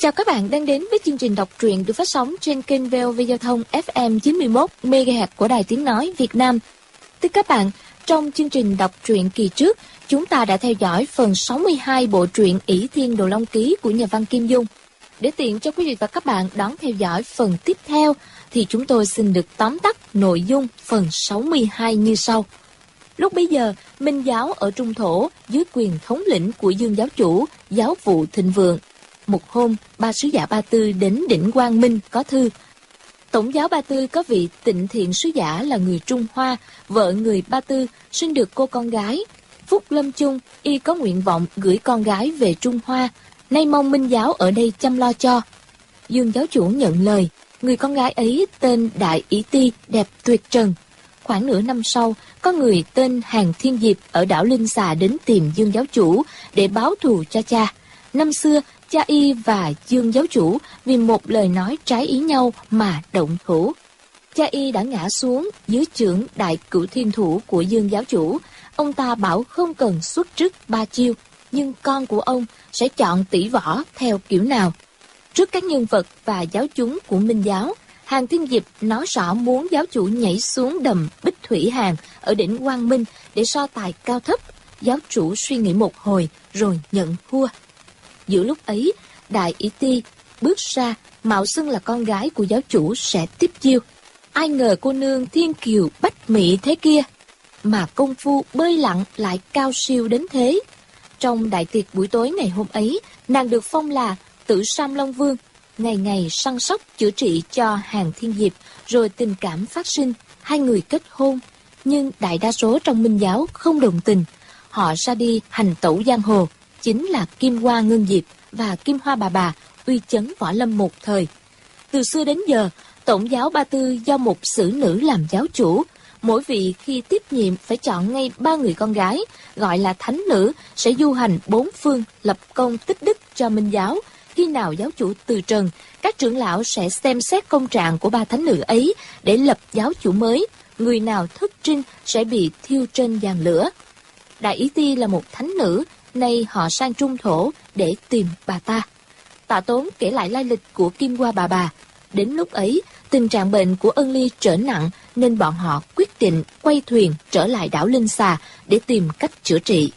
Chào các bạn đang đến với chương trình đọc truyện được phát sóng trên kênh VOV Giao thông FM 91 MHz của Đài Tiếng Nói Việt Nam. Thưa các bạn, trong chương trình đọc truyện kỳ trước, chúng ta đã theo dõi phần 62 bộ truyện Ỷ Thiên Đồ Long Ký của nhà văn Kim Dung. Để tiện cho quý vị và các bạn đón theo dõi phần tiếp theo, thì chúng tôi xin được tóm tắt nội dung phần 62 như sau. Lúc bấy giờ, Minh giáo ở Trung Thổ dưới quyền thống lĩnh của Dương giáo chủ, giáo vụ thịnh vượng. Một hôm, ba sứ giả Ba Tư đến đỉnh Quang Minh có thư. Tổng giáo Ba Tư có vị Tịnh Thiện sứ giả là người Trung Hoa, vợ người Ba Tư sinh được cô con gái. Phúc lâm chung, y có nguyện vọng gửi con gái về Trung Hoa, nay mong Minh giáo ở đây chăm lo cho. Dương giáo chủ nhận lời, người con gái ấy tên Đại Ỷ Ti, đẹp tuyệt trần. Khoảng nửa năm sau, có người tên Hàn Thiên Diệp ở đảo Linh Xà đến tìm Dương giáo chủ để báo thù cho cha. Năm xưa, cha y và Dương giáo chủ vì một lời nói trái ý nhau mà động thủ. Cha y đã ngã xuống dưới chưởng Đại Cửu Thiên Thủ của Dương giáo chủ. Ông ta bảo không cần xuất trức 3 chiêu, nhưng con của ông sẽ chọn tỷ võ theo kiểu nào. Trước các nhân vật và giáo chúng của Minh giáo, Hàn Thiên Diệp nói rõ muốn giáo chủ nhảy xuống đầm Bích Thủy Hàn ở đỉnh Quang Minh để so tài cao thấp. Giáo chủ suy nghĩ một hồi rồi nhận thua. Giữa lúc ấy, Đại Ỷ Ti bước ra, mạo xưng là con gái của giáo chủ sẽ tiếp chiêu. Ai ngờ cô nương thiên kiều bách mỹ thế kia, mà công phu bơi lặn lại cao siêu đến thế. Trong đại tiệc buổi tối ngày hôm ấy, nàng được phong là Tử Sam Long Vương, ngày ngày săn sóc chữa trị cho Hàn Thiên Diệp, rồi tình cảm phát sinh, hai người kết hôn. Nhưng đại đa số trong Minh giáo không đồng tình, họ ra đi hành tẩu giang hồ, chính là Kim Hoa Ngân Diệp và Kim Hoa Bà uy chấn võ lâm một thời. Từ xưa đến giờ, tổng giáo Ba Tư do một sử nữ làm giáo chủ, mỗi vị khi tiếp nhiệm phải chọn ngay 3 người con gái, gọi là thánh nữ, sẽ du hành 4 phương, lập công tích đức cho Minh giáo. Khi nào giáo chủ từ trần, các trưởng lão sẽ xem xét công trạng của 3 thánh nữ ấy để lập giáo chủ mới. Người nào thất trinh sẽ bị thiêu trên giàn lửa. Đại Ỷ Ti là một thánh nữ, nay họ sang Trung Thổ để tìm bà ta. Tạ Tốn kể lại lai lịch của Kim Hoa Bà. Đến lúc ấy, tình trạng bệnh của Ân Ly trở nặng nên bọn họ quyết định quay thuyền trở lại đảo Linh Xà để tìm cách chữa trị.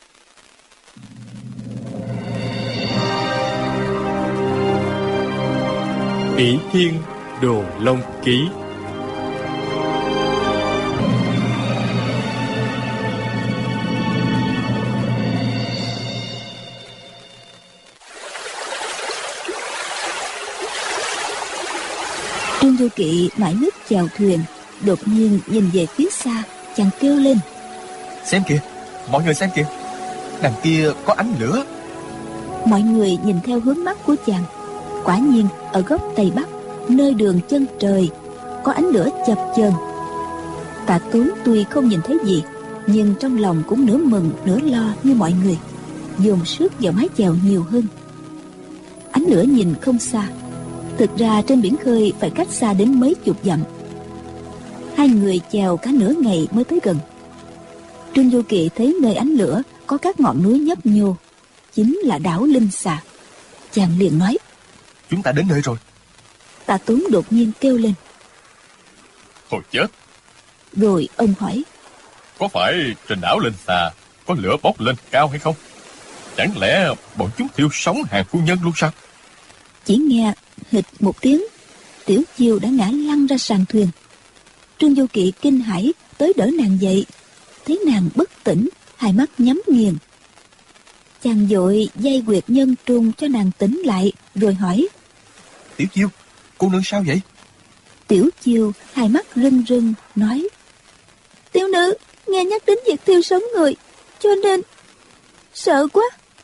Ỷ Thiên Đồ Long Ký. Trương Du Kỵ mãi nước chèo thuyền, đột nhiên nhìn về phía xa, chàng kêu lên: Xem kìa, mọi người xem kìa, đằng kia có ánh lửa. Mọi người nhìn theo hướng mắt của chàng. Quả nhiên ở góc tây bắc, nơi đường chân trời, có ánh lửa chập chờn. Tạ Tốn tuy không nhìn thấy gì, nhưng trong lòng cũng nửa mừng nửa lo như mọi người, dồn sức vào mái chèo nhiều hơn. Ánh lửa nhìn không xa, thực ra trên biển khơi phải cách xa đến mấy chục dặm. Hai người chèo cả nửa ngày mới tới gần. Trương Du Kỵ thấy nơi ánh lửa có các ngọn núi nhấp nhô, chính là đảo Linh Xà. Chàng liền nói: Chúng ta đến nơi rồi. Tạ Tốn đột nhiên kêu lên: Thôi chết. Rồi ông hỏi: Có phải trên đảo Linh Xà có lửa bốc lên cao hay không? Chẳng lẽ bọn chúng thiêu sống Hàn phu nhân luôn sao? Chỉ nghe hịch một tiếng, Tiểu Chiêu đã ngã lăn ra sàn thuyền. Trương Du Kỵ kinh hãi tới đỡ nàng dậy, thấy nàng bất tỉnh, hai mắt nhắm nghiền. Chàng vội dây quyệt nhân trung cho nàng tỉnh lại, rồi hỏi: Tiểu Chiêu, cô nương sao vậy? Tiểu Chiêu hai mắt rưng rưng nói: Tiểu nữ nghe nhắc đến việc thiêu sống người, cho nên sợ quá.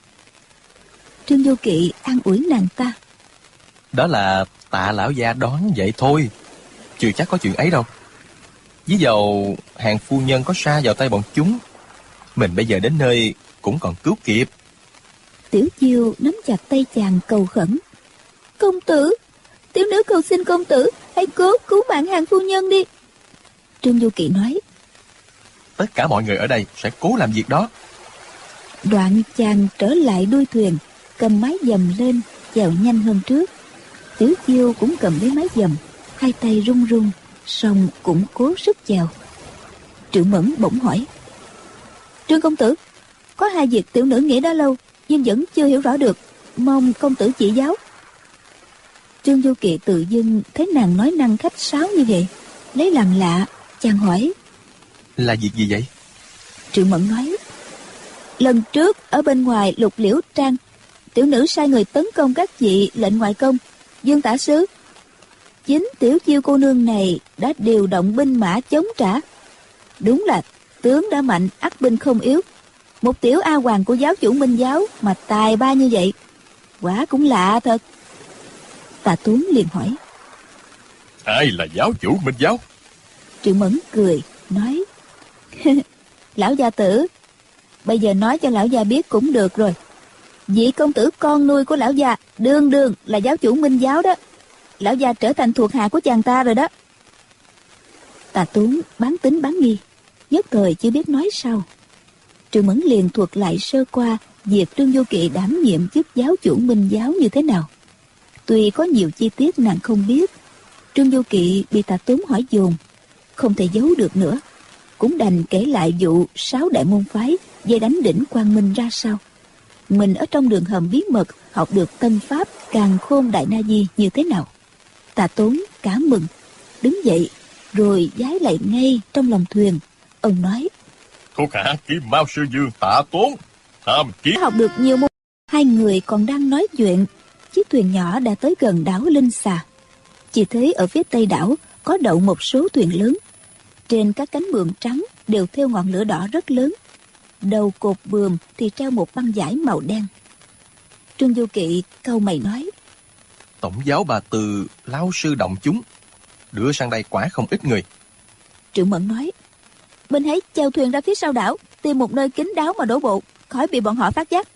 Trương Du Kỵ an ủi nàng ta: Đó là Tạ lão gia đoán vậy thôi, chưa chắc có chuyện ấy đâu. Ví dầu Hàn phu nhân có sa vào tay bọn chúng, mình bây giờ đến nơi cũng còn cứu kịp. Tiểu Chiêu nắm chặt tay chàng cầu khẩn: Công tử, tiểu nữ cầu xin công tử hãy cố cứu mạng Hàn phu nhân đi. Trương Du Kỵ nói: Tất cả mọi người ở đây sẽ cố làm việc đó. Đoạn chàng trở lại đuôi thuyền, cầm mái dầm lên, chèo nhanh hơn trước. Tiểu Chiêu cũng cầm lấy mái dầm, hai tay run run, song cũng cố sức chèo. Triệu Mẫn bỗng hỏi: Trương công tử, có hai việc tiểu nữ nghĩ đã lâu nhưng vẫn chưa hiểu rõ được, mong công tử chỉ giáo. Trương Du Kỵ tự dưng thấy nàng nói năng khách sáo như vậy, lấy làm lạ, chàng hỏi: Là việc gì vậy? Triệu Mẫn nói: Lần trước ở bên ngoài Lục Liễu Trang, tiểu nữ sai người tấn công các vị lệnh ngoại công, Dương tả sứ. Chính Tiểu Chiêu cô nương này đã điều động binh mã chống trả. Đúng là tướng đã mạnh, ắt binh không yếu. Một tiểu A Hoàng của giáo chủ Minh giáo mà tài ba như vậy, quả cũng lạ thật. Tạ Tuấn liền hỏi: Ai là giáo chủ Minh giáo? Triệu Mẫn cười nói: Lão gia tử, bây giờ nói cho lão gia biết cũng được rồi. Vị công tử con nuôi của lão gia đương đương là giáo chủ Minh giáo đó. Lão gia trở thành thuộc hạ của chàng ta rồi đó. Tạ Tuấn bán tính bán nghi, nhất thời chưa biết nói sao. Triệu Mẫn liền thuật lại sơ qua việc Trương Du Kỵ đảm nhiệm chức giáo chủ Minh giáo như thế nào. Tuy có nhiều chi tiết nàng không biết, Trương Du Kỵ bị Tạ Tuấn hỏi dồn, không thể giấu được nữa, cũng đành kể lại vụ 6 đại môn phái dây đánh đỉnh Quang Minh ra sao. Mình ở trong đường hầm bí mật học được tân pháp Càn Khôn Đại Na Di như thế nào. Tạ Tuấn cả mừng, đứng dậy rồi vái lại ngay trong lòng thuyền. Ông nói: Thuộc hạ Kim Mao sư Dương Tạ Tuấn tham kiến. Học được nhiều môn. Hai người còn đang nói chuyện, chiếc thuyền nhỏ đã tới gần đảo Linh Xà. Chỉ thấy ở phía tây đảo có đậu một số thuyền lớn. Trên các cánh buồm trắng đều thêu ngọn lửa đỏ rất lớn. Đầu cột buồm thì treo một băng vải màu đen. Trương Du Kỵ cau mày nói: Tổng giáo Bà Từ lao sư động chúng, đưa sang đây quả không ít người. Triệu Mẫn nói: Mình hãy chèo thuyền ra phía sau đảo, tìm một nơi kín đáo mà đổ bộ, khỏi bị bọn họ phát giác.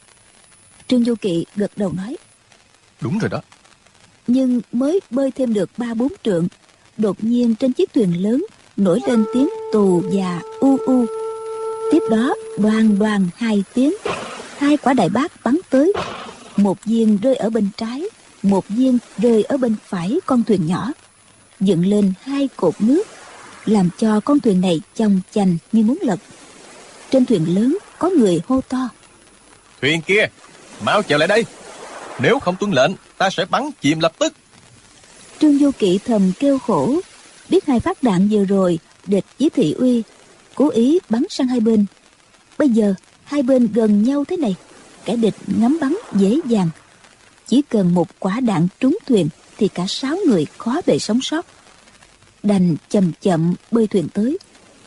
Trương Du Kỵ gật đầu nói: Đúng rồi đó. Nhưng mới bơi thêm được 3-4 trượng, đột nhiên trên chiếc thuyền lớn nổi lên tiếng tù và u u. Tiếp đó đoàn đoàn 2 tiếng, 2 quả đại bác bắn tới. Một viên rơi ở bên trái, một viên rơi ở bên phải con thuyền nhỏ, dựng lên 2 cột nước, làm cho con thuyền này chồng chành như muốn lật. Trên thuyền lớn có người hô to: Thuyền kia, mau chèo lại đây, nếu không tuân lệnh ta sẽ bắn chìm lập tức. Trương Du Kỵ thầm kêu khổ, biết 2 phát đạn vừa rồi địch với thị uy, cố ý bắn sang hai bên. Bây giờ 2 bên gần nhau thế này, kẻ địch ngắm bắn dễ dàng. Chỉ cần một quả đạn trúng thuyền thì cả 6 người khó bề sống sót. Đành chậm chậm bơi thuyền tới.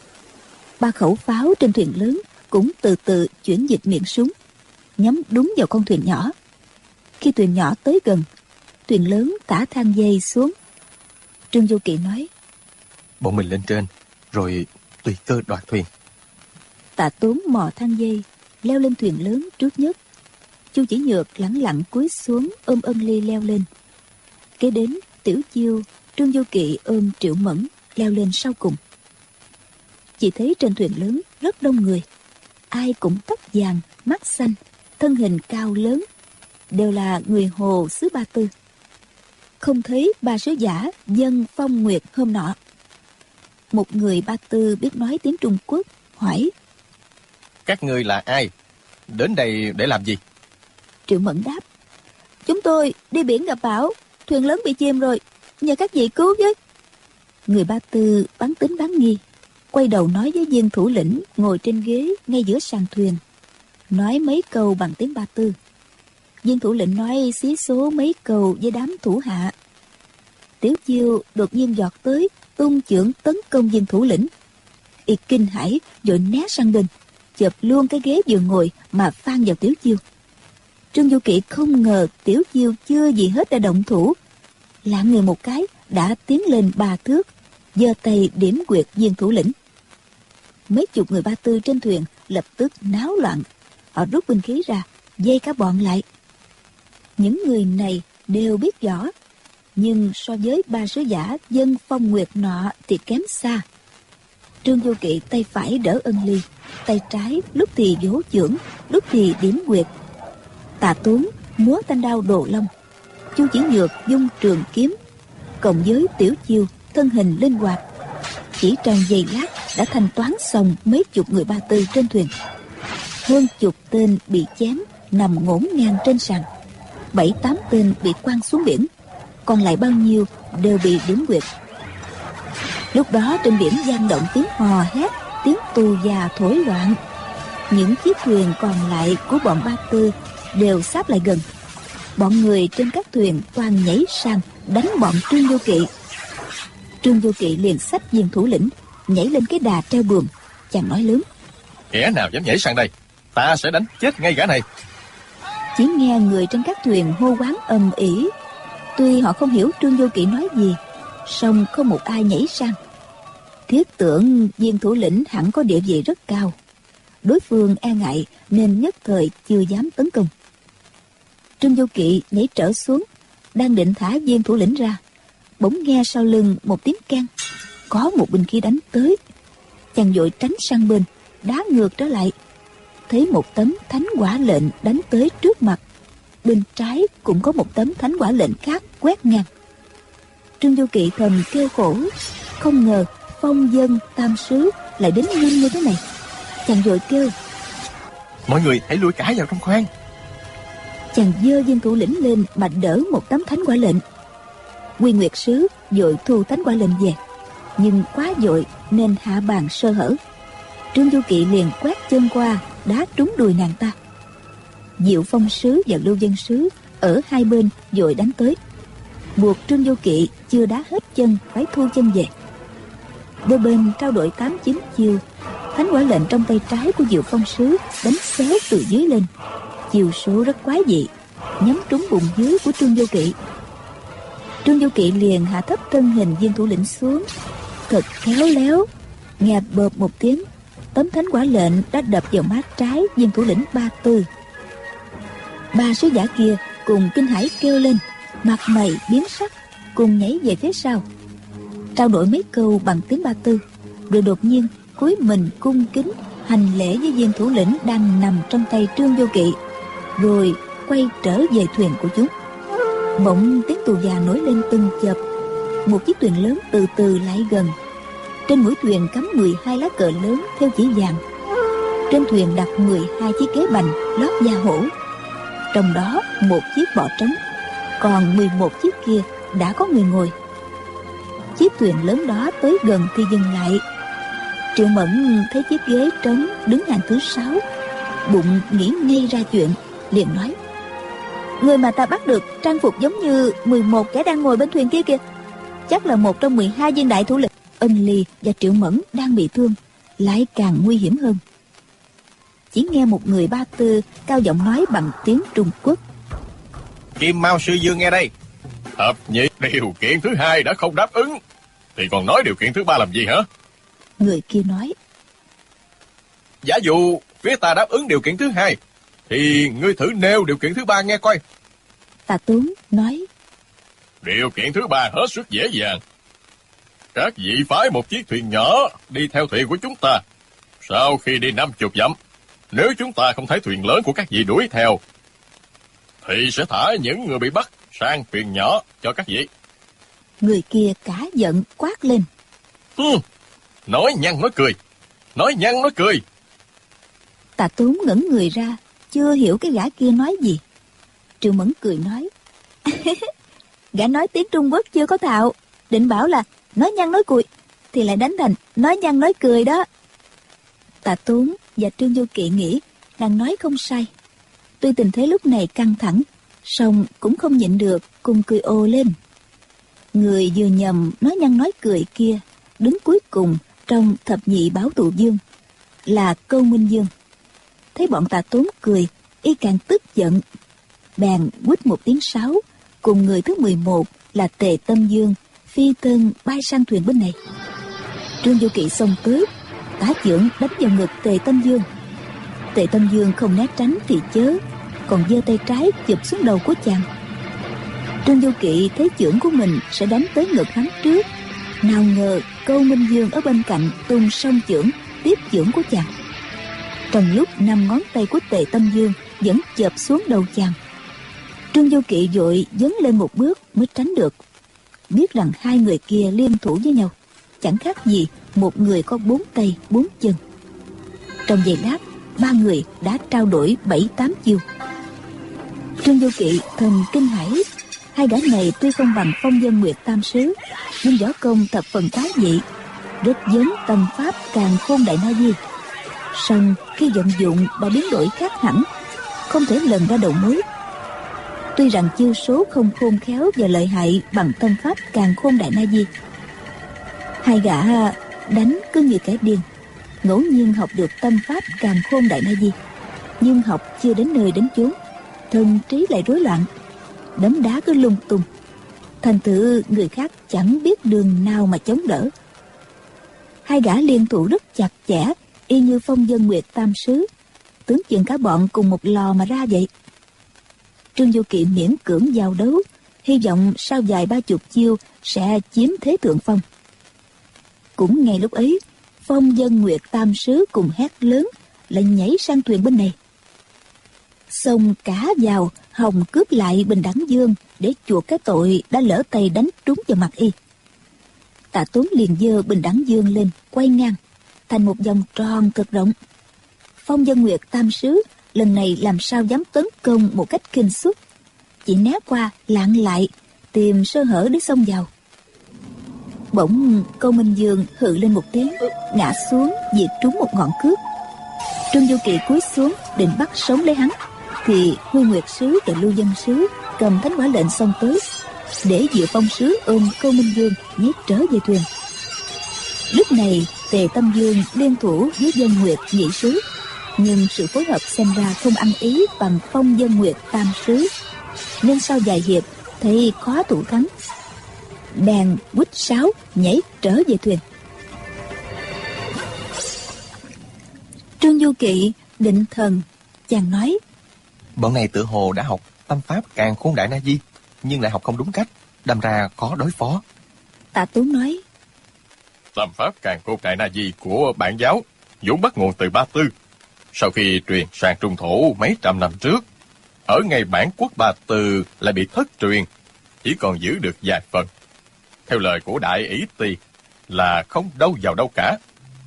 3 khẩu pháo trên thuyền lớn cũng từ từ chuyển dịch miệng súng, nhắm đúng vào con thuyền nhỏ. Khi thuyền nhỏ tới gần, thuyền lớn thả thang dây xuống. Trương Du Kỵ nói: Bọn mình lên trên, rồi tùy cơ đoạt thuyền. Tạ Tuấn mò thang dây, leo lên thuyền lớn trước nhất. Chu Chỉ Nhược lẳng lặng cúi xuống ôm Ân Ly leo lên. Kế đến Tiểu Chiêu, Trương Du Kỵ ôm Triệu Mẫn leo lên sau cùng. Chỉ thấy trên thuyền lớn rất đông người, ai cũng tóc vàng, mắt xanh, thân hình cao lớn, đều là người Hồ xứ Ba Tư. Không thấy 3 sứ giả Dân Phong Nguyệt hôm nọ. Một người Ba Tư biết nói tiếng Trung Quốc hỏi: Các ngươi là ai? Đến đây để làm gì? Triệu Mẫn đáp: Chúng tôi đi biển gặp bão, thuyền lớn bị chìm rồi, nhờ các vị cứu với. Người Ba Tư bán tính bán nghi, quay đầu nói với viên thủ lĩnh ngồi trên ghế ngay giữa sàn thuyền, nói mấy câu bằng tiếng Ba Tư. Viên thủ lĩnh nói xí số mấy câu với đám thủ hạ. Tiểu Chiêu đột nhiên giọt tới, tung chưởng tấn công viên thủ lĩnh. Y kinh hãi vội né sang bên, chộp luôn cái ghế vừa ngồi mà phang vào Tiểu Chiêu. Trương Du Kỵ không ngờ Tiểu Chiêu chưa gì hết đã động thủ, lạng người một cái đã tiến lên 3 thước, giơ tay điểm quyệt viên thủ lĩnh. Mấy chục người Ba Tư trên thuyền lập tức náo loạn, họ rút binh khí ra, dây cả bọn lại. Những người này đều biết võ, nhưng so với 3 sứ giả Dân Phong Nguyệt nọ thì kém xa. Trương Du Kỵ tay phải đỡ Ân Ly, tay trái lúc thì vỗ chưởng, lúc thì điểm quyệt. Tạ Tuấn múa thanh đao đồ long. Chu Chỉ Nhược dung trường kiếm, cộng với tiểu chiêu thân hình linh hoạt, chỉ trong giây lát đã thanh toán xong mấy chục người Ba Tư trên thuyền. Hơn chục tên bị chém nằm ngổn ngang trên sàn, 7-8 tên bị quăng xuống biển, còn lại bao nhiêu đều bị điểm quyệt. Lúc đó trên biển vang động tiếng hò hét, tiếng tù già thổi loạn. Những chiếc thuyền còn lại của bọn Ba Tư đều sáp lại gần. Bọn người trên các thuyền toàn nhảy sang đánh bọn Trương Vô Kỵ. Trương Vô Kỵ liền xách viên thủ lĩnh nhảy lên cái đà treo buồm. Chàng nói lớn: Kẻ nào dám nhảy sang đây, ta sẽ đánh chết ngay gã này. Chỉ nghe người trên các thuyền hô hoán ầm ĩ. Tuy họ không hiểu Trương Vô Kỵ nói gì, song không một ai nhảy sang. Thiết tưởng viên thủ lĩnh hẳn có địa vị rất cao, đối phương e ngại nên nhất thời chưa dám tấn công. Trương Vô Kỵ nhảy trở xuống, đang định thả viên thủ lĩnh ra, bỗng nghe sau lưng một tiếng keng, có một binh khí đánh tới. Chàng vội tránh sang bên, đá ngược trở lại, thấy một tấm thánh quả lệnh đánh tới trước mặt. Bên trái cũng có một tấm thánh quả lệnh khác quét ngang. Trương Vô Kỵ thầm kêu khổ, không ngờ phong dân tam sứ lại đến nhanh như thế này. Chàng vội kêu: Mọi người hãy lui cả vào trong khoang. Chàng giơ viên thủ lĩnh lên mà đỡ một tấm thánh quả lệnh. Quy Nguyệt sứ vội thu thánh quả lệnh về, nhưng quá vội nên hạ bàn sơ hở. Trương Vô Kỵ liền quét chân qua, đá trúng đùi nàng ta. Diệu Phong sứ và Lưu Dân sứ ở hai bên vội đánh tới, buộc Trương Vô Kỵ chưa đá hết chân phải thu chân về. Đôi bên trao đổi 8-9 chiêu. Thánh quả lệnh trong tay trái của Diệu Phong sứ đánh xéo từ dưới lên, chiều số rất quái dị, nhắm trúng bụng dưới của Trương Vô Kỵ. Trương Vô Kỵ liền hạ thấp thân hình viên thủ lĩnh xuống, thật khéo léo. Nghe bợp một tiếng, tấm thánh quả lệnh đã đập vào má trái viên thủ lĩnh Ba Tư. Ba sứ giả kia cùng kinh hãi kêu lên, mặt mày biến sắc, cùng nhảy về phía sau, trao đổi mấy câu bằng tiếng Ba Tư, rồi đột nhiên cúi mình cung kính hành lễ với viên thủ lĩnh đang nằm trong tay Trương Vô Kỵ, rồi quay trở về thuyền của chúng. Bỗng tiếng tù già nổi lên từng chập. Một chiếc thuyền lớn từ từ lại gần. Trên mũi thuyền cắm 12 lá cờ lớn theo chỉ vàng. Trên thuyền đặt 12 chiếc ghế bành lót da hổ, trong đó một chiếc bọ trống, còn 11 chiếc kia đã có người ngồi. Chiếc thuyền lớn đó tới gần thì dừng lại. Triệu Mẫn thấy chiếc ghế trống đứng hàng thứ 6, bụng nghĩ ngay ra chuyện, liền nói: Người mà ta bắt được trang phục giống như 11 kẻ đang ngồi bên thuyền kia kìa, chắc là một trong 12 viên đại thủ lĩnh. Ân Ly và Triệu Mẫn đang bị thương, lại càng nguy hiểm hơn. Chỉ nghe một người Ba Tư cao giọng nói bằng tiếng Trung Quốc: Kim Mao sư dương nghe đây. Thập nhị điều kiện thứ 2 đã không đáp ứng, thì còn nói điều kiện thứ 3 làm gì hả? Người kia nói: Giả dụ phía ta đáp ứng điều kiện thứ 2, thì ngươi thử nêu điều kiện thứ 3 nghe coi. Tà Tốn nói: Điều kiện thứ 3 hết sức dễ dàng. Các vị phái một chiếc thuyền nhỏ đi theo thuyền của chúng ta. Sau khi đi 50 dặm, nếu chúng ta không thấy thuyền lớn của các vị đuổi theo, thì sẽ thả những người bị bắt sang thuyền nhỏ cho các vị. Người kia cả giận quát lên: Nói nhăng nói cười, nói nhăng nói cười. Tà Tốn ngẩn người ra, chưa hiểu cái gã kia nói gì. Triệu Mẫn cười nói: Gã nói tiếng Trung Quốc chưa có thạo, định bảo là nói nhăng nói cười, thì lại đánh thành nói nhăng nói cười đó. Tà Tốn và Trương Vô Kỵ nghĩ nàng nói không sai. Tuy tình thế lúc này căng thẳng, song cũng không nhịn được, cùng cười ồ lên. Người vừa nhầm nói nhăng nói cười kia đứng cuối cùng trong thập nhị bảo tù dương là Câu Minh Dương. Thấy bọn Tà Tốn cười, y càng tức giận, bèn quýt một tiếng sáo, cùng người thứ 11 là Tề Tâm Dương phi thân bay sang thuyền bên này. Trương Vô Kỵ xông tới, tả chưởng đánh vào ngực Tề Tâm Dương. Tề Tâm Dương không né tránh thì chớ, còn giơ tay trái chụp xuống đầu của chàng. Trương Vô Kỵ thấy chưởng của mình sẽ đánh tới ngực hắn trước, nào ngờ Câu Minh Dương ở bên cạnh tung song chưởng tiếp chưởng của chàng. Trong lúc 5 ngón tay của Tề Tâm Dương vẫn chộp xuống đầu chàng, Trương Du Kỵ vội dấn lên một bước mới tránh được. Biết rằng hai người kia liên thủ với nhau, chẳng khác gì một người có 4 tay 4 chân. Trong giây lát, ba người đã trao đổi 7-8 chiêu. Trương Du Kỵ thầm kinh hãi. Hai gã này tuy không bằng Phong Vân Nguyệt Tam Sứ, nhưng võ công thập phần quái dị, rất giống tâm pháp Càn Khôn Đại Na Di. Song khi vận dụng đã biến đổi khác hẳn, không thể lần ra đầu mối. Tuy rằng chiêu số không khôn khéo và lợi hại bằng tâm pháp Càn Khôn Đại Na Di, hai gã đánh cứ như kẻ điên. Ngẫu nhiên học được tâm pháp Càn Khôn Đại Na Di, nhưng học chưa đến nơi đến chốn, thần trí lại rối loạn, đấm đá cứ lung tung. Thành thử người khác chẳng biết đường nào mà chống đỡ. Hai gã liên thủ rất chặt chẽ, y như Phong Vân Nguyệt Tam Sứ, tướng chừng cả bọn cùng một lò mà ra vậy. Trương Du Kỵ miễn cưỡng giao đấu, hy vọng sau vài 30 chiêu sẽ chiếm thế thượng phong. Cũng ngay lúc ấy, Phong Vân Nguyệt Tam Sứ cùng hét lớn, lại nhảy sang thuyền bên này, xông cả vào hòng cướp lại bình đẳng dương để chuộc cái tội đã lỡ tay đánh trúng vào mặt y. Tạ Tốn liền giơ bình đẳng dương lên, quay ngang thành một vòng tròn cực rộng. Phong Vân Nguyệt Tam Sứ lần này làm sao dám tấn công một cách khinh suất, chỉ né qua lạng lại, tìm sơ hở để xông vào. Bỗng Câu Minh Dương hự lên một tiếng, ngã xuống vì trúng một ngọn cước. Trương Du Kỵ cúi xuống định bắt sống lấy hắn, thì Huy Nguyệt Sứ và Lưu Dân Sứ cầm thánh hỏa lệnh xông tới, để Diệu Phong Sứ ôm Câu Minh Dương nhét trở về thuyền. Lúc này Tề Tâm Dương liên thủ với Dân Nguyệt Nhị Sứ, nhưng sự phối hợp xem ra không ăn ý bằng Phong Dân Nguyệt Tam Sứ, nên sau vài hiệp thấy khó thủ thắng, bèn quýt sáo nhảy trở về thuyền. Trương Du Kỵ định thần, chàng nói: Bọn này tự hồ đã học tâm pháp Càn Khôn Đại Na Di, nhưng lại học không đúng cách, đâm ra khó đối phó. Tạ Tốn nói: Tâm pháp Càn Khôn Đại Na Di của bản giáo vốn bắt nguồn từ Ba Tư, sau khi truyền sang Trung Thổ mấy trăm năm trước, ở ngay bản quốc Ba Tư lại bị thất truyền, chỉ còn giữ được vài phần. Theo lời của Đại Ý Tỳ là không đâu vào đâu cả,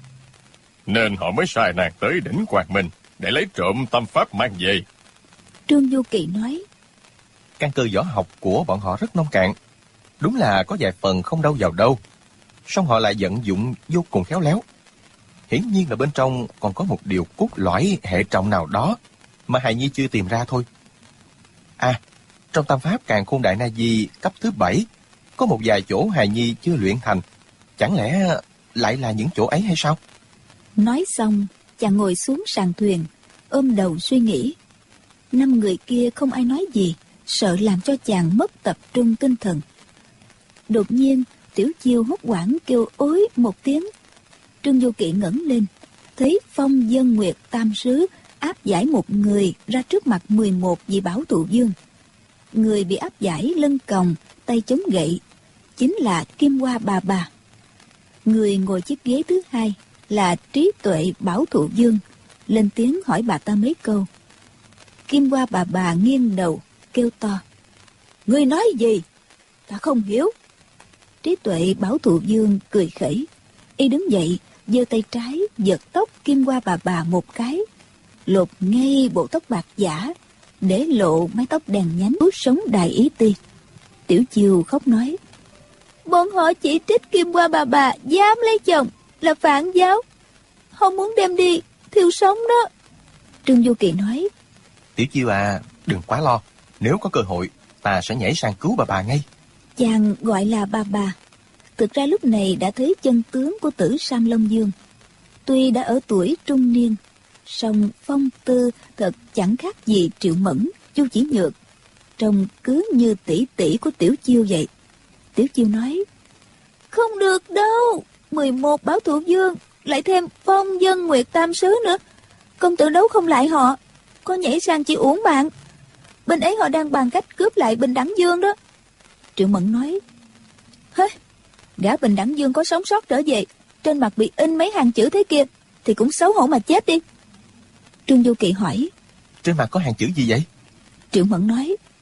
nên họ mới sai nàng tới đỉnh Quang Minh để lấy trộm tâm pháp mang về. Trương Du Kỵ nói: Căn cơ võ học của bọn họ rất nông cạn, đúng là có vài phần không đâu vào đâu, song họ lại vận dụng vô cùng khéo léo. Hiển nhiên là bên trong còn có một điều cốt lõi hệ trọng nào đó mà hài nhi chưa tìm ra thôi. Trong tâm pháp Càn Khôn Đại Na Di cấp thứ 7 có một vài chỗ hài nhi chưa luyện thành, chẳng lẽ lại là những chỗ ấy hay sao? Nói xong, chàng ngồi xuống sàn thuyền, ôm đầu suy nghĩ. 5 người kia không ai nói gì, sợ làm cho chàng mất tập trung tinh thần. Đột nhiên, Tiểu Chiêu hốt hoảng kêu ối một tiếng. Trương Du Kỵ ngẩng lên, thấy Phong Vân Nguyệt Tam Sứ áp giải một người ra trước mặt 11 vị bảo tụ dương. Người bị áp giải lưng còng, tay chống gậy, chính là Kim Hoa Bà Bà. Người ngồi chiếc ghế thứ 2 là Trí Tuệ Bảo Thụ Dương, lên tiếng hỏi bà ta mấy câu. Kim Hoa Bà Bà nghiêng đầu kêu to: Ngươi nói gì? Ta không hiểu. Trí Tuệ Bảo Thụ Dương cười khẩy, y đứng dậy, giơ tay trái giật tóc Kim Hoa Bà Bà một cái, lột ngay bộ tóc bạc giả, để lộ mái tóc đèn nhánh đuốt sống Đại Ý Ti. Tiểu Chiêu khóc nói: Bọn họ chỉ trích Kim Hoa Bà Bà dám lấy chồng là phản giáo, không muốn đem đi thiêu sống đó. Trương Du Kỵ nói: Tiểu Chiêu đừng quá lo, nếu có cơ hội ta sẽ nhảy sang cứu bà ngay. Chàng gọi là bà. Thực ra lúc này đã thấy chân tướng của Tử Sam Long Dương. Tuy đã ở tuổi trung niên, song phong tư thật chẳng khác gì Triệu Mẫn, Chu Chỉ Nhược, trông cứ như tỷ tỷ của Tiểu Chiêu vậy. Tiểu Chiêu nói: Không được đâu, 11 bảo thủ dương, lại thêm Phong Dân Nguyệt Tam Sứ nữa, công tử đấu không lại họ, có nhảy sang chỉ uổng mạng. Bên ấy họ đang bàn cách cướp lại Bình Đẳng Dương đó. Triệu Mẫn nói: Hê, gã Bình Đẳng Dương có sống sót trở về, trên mặt bị in mấy hàng chữ thế kia, thì cũng xấu hổ mà chết đi. Trương Du Kỵ hỏi: Trên mặt có hàng chữ gì vậy? Triệu Mẫn nói: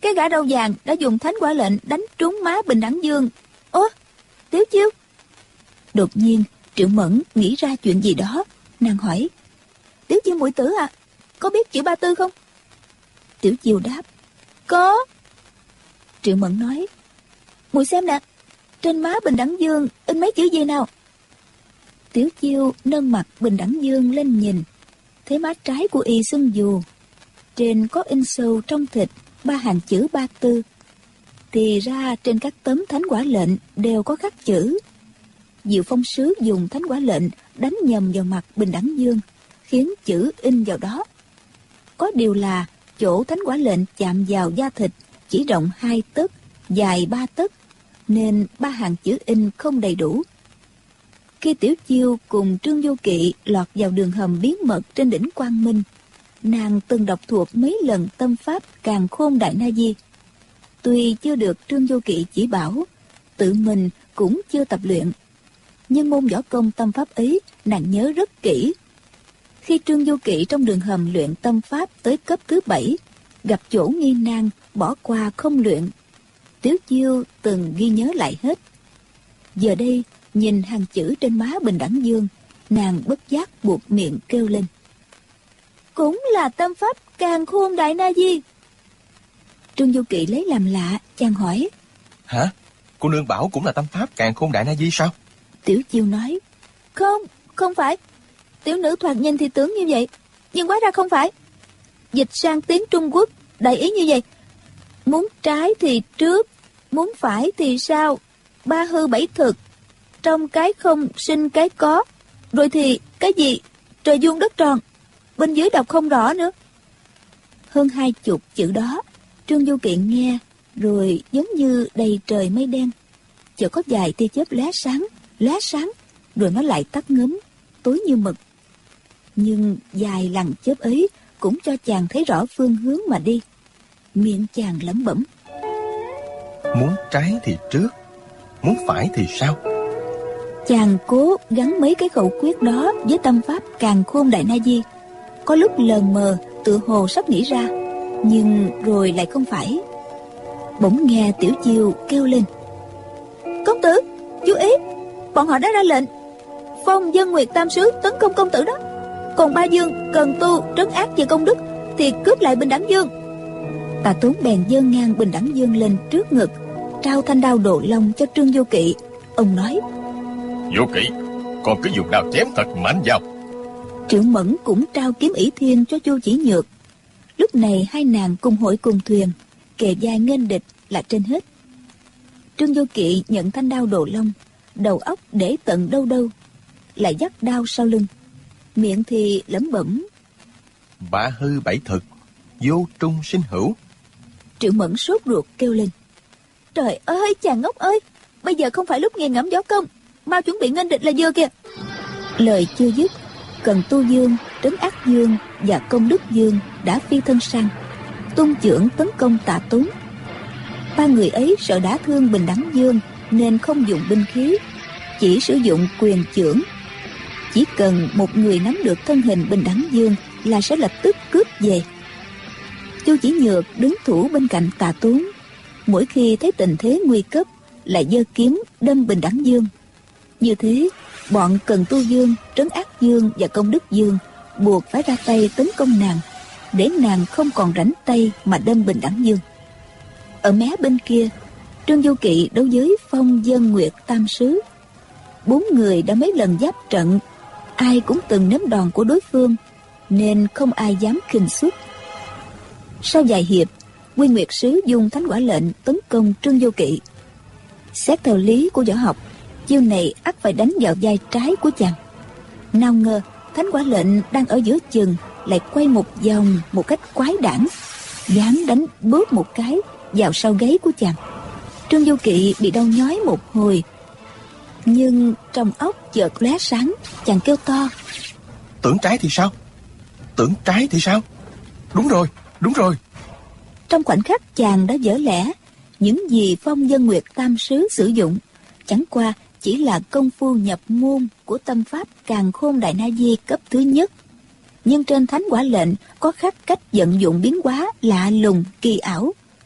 Cái gã râu vàng đã dùng thánh quả lệnh đánh trúng má Bình Đẳng Dương. Ố, Tiểu Chiêu. Đột nhiên Triệu Mẫn nghĩ ra chuyện gì đó. Nàng hỏi: Tiểu Chiêu muội tử à, có biết chữ Ba Tư không? Tiểu Chiêu đáp: Có. Triệu Mẫn nói: Muội xem nè, trên má Bình Đẳng Dương in mấy chữ gì nào? Tiểu Chiêu nâng mặt Bình Đẳng Dương lên nhìn, thấy má trái của y sưng dù, trên có in sâu trong thịt 3 hàng chữ Ba Tư. Thì ra trên các tấm thánh quả lệnh đều có khắc chữ. Diệu Phong sứ dùng thánh quả lệnh đánh nhầm vào mặt Bình Đẳng Dương, khiến chữ in vào đó. Có điều là chỗ thánh quả lệnh chạm vào da thịt chỉ rộng 2 tấc, dài 3 tấc, nên 3 hàng chữ in không đầy đủ. Khi Tiểu Chiêu cùng Trương Vô Kỵ lọt vào đường hầm bí mật trên đỉnh Quang Minh, nàng từng đọc thuộc mấy lần tâm pháp Càn Khôn Đại Na Di. Tuy chưa được Trương Vô Kỵ chỉ bảo, tự mình cũng chưa tập luyện, nhưng môn võ công tâm pháp ấy nàng nhớ rất kỹ. Khi Trương Vô Kỵ trong đường hầm luyện tâm pháp tới cấp thứ 7, gặp chỗ nghi nan bỏ qua không luyện, Tiểu Chiêu từng ghi nhớ lại hết. Giờ đây nhìn hàng chữ trên má Bình Đẳng Dương, nàng bất giác buột miệng kêu lên: Cũng là tâm pháp Càn Khôn Đại Na Di. Trương Vô Kỵ lấy làm lạ, chàng hỏi: Hả? Cô nương bảo cũng là tâm pháp Càn Khôn Đại Na Di sao? Tiểu Chiêu nói: Không phải. Tiểu nữ thoạt nhìn thì tưởng như vậy, nhưng hóa ra không phải. Dịch sang tiếng Trung Quốc đại ý như vậy: muốn trái thì trước, muốn phải thì sau, 3 hư 7 thực, trong cái không sinh cái có, rồi thì cái gì trời vuông đất tròn. Bên dưới đọc không rõ nữa. Hơn 20 chữ đó Trương Vô Kỵ nghe rồi giống như đầy trời mây đen, chợt có vài tia chớp lóe sáng, rồi nó lại tắt ngấm, tối như mực. Nhưng vài lằn chớp ấy cũng cho chàng thấy rõ phương hướng mà đi. Miệng chàng lẩm bẩm: Muốn trái thì trước, muốn phải thì sau. Chàng cố gắn mấy cái khẩu quyết đó với tâm pháp Càn Khôn Đại Na Di. Có lúc lờ mờ tựa hồ sắp nghĩ ra, nhưng rồi lại không phải. Bỗng nghe Tiểu Chiêu kêu lên: Công tử, chú ý, bọn họ đã ra lệnh phong Dân Nguyệt Tam Sứ tấn công công tử đó. Còn Ba Dương cần tu trấn ác về công đức thì cướp lại Bình Đẳng Dương. Tà Tốn bèn giơ ngang Bình Đẳng Dương lên trước ngực, trao thanh đao Đồ Long cho Trương Vô Kỵ. Ông nói: Vô Kỵ, con cứ dùng đao chém thật mạnh vào. Triệu Mẫn cũng trao kiếm ỷ thiên cho Chu Chỉ Nhược. Lúc này hai nàng cùng hội cùng thuyền, kề vai nghênh địch là trên hết. Trương Vô Kỵ nhận thanh đao Đồ Long, đầu óc để tận đâu đâu, lại dắt đao sau lưng, miệng thì lẩm bẩm: 3 hư 7 thực, vô trung sinh hữu. Triệu Mẫn sốt ruột kêu lên: Trời ơi, chàng ngốc ơi, bây giờ không phải lúc nghiền ngẫm võ công, mau chuẩn bị nghênh địch là vừa kìa. Lời chưa dứt, Cần Tu Dương, Trấn Ác Dương và Công Đức Dương đã phi thân sang, tung chưởng tấn công Tà Tốn. 3 người ấy sợ đả thương Bình Đẳng Dương nên không dùng binh khí, chỉ sử dụng quyền chưởng. Chỉ cần một người nắm được thân hình Bình Đẳng Dương là sẽ lập tức cướp về. Chu Chỉ Nhược đứng thủ bên cạnh Tà Tốn, mỗi khi thấy tình thế nguy cấp lại giơ kiếm đâm Bình Đẳng Dương. Như thế, bọn Cần Tu Dương, Trấn Ác Dương và Công Đức Dương buộc phải ra tay tấn công nàng, để nàng không còn rảnh tay mà đâm Bình Đẳng Dương. Ở mé bên kia, Trương Vô Kỵ đấu với Phong Dân Nguyệt Tam Sứ. 4 người đã mấy lần giáp trận, ai cũng từng nếm đòn của đối phương, nên không ai dám khinh suất. Sau vài hiệp, Quy Nguyệt Sứ dùng thánh quả lệnh tấn công Trương Vô Kỵ. Xét theo lý của võ học, chiêu này ắt phải đánh vào vai trái của chàng. Nào ngờ thánh quả lệnh đang ở giữa chừng lại quay một vòng một cách quái đản, gán đánh bóp một cái vào sau gáy của chàng. Trương Vô Kỵ bị đau nhói một hồi, nhưng trong óc chợt lóe sáng, chàng kêu to: Tưởng trái thì sao? Tưởng trái thì sao? Đúng rồi. Trong khoảnh khắc chàng đã vỡ lẽ, những gì Phong Dân Nguyệt Tam Sứ sử dụng chẳng qua chỉ là công phu nhập môn của tâm pháp Càn Khôn Đại Na Di cấp thứ nhất. Nhưng trên thánh quả lệnh có khắc cách vận dụng biến hóa lạ lùng kỳ ảo.